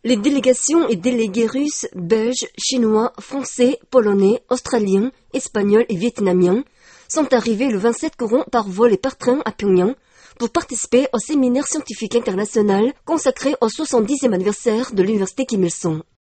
Les délégations et délégués russes, belges, chinois, français, polonais, australiens, espagnols et vietnamiens sont arrivés le 27 courant par vol et par train à Pyongyang pour participer au séminaire scientifique international consacré au 70e anniversaire de l'université Kim Il-sung.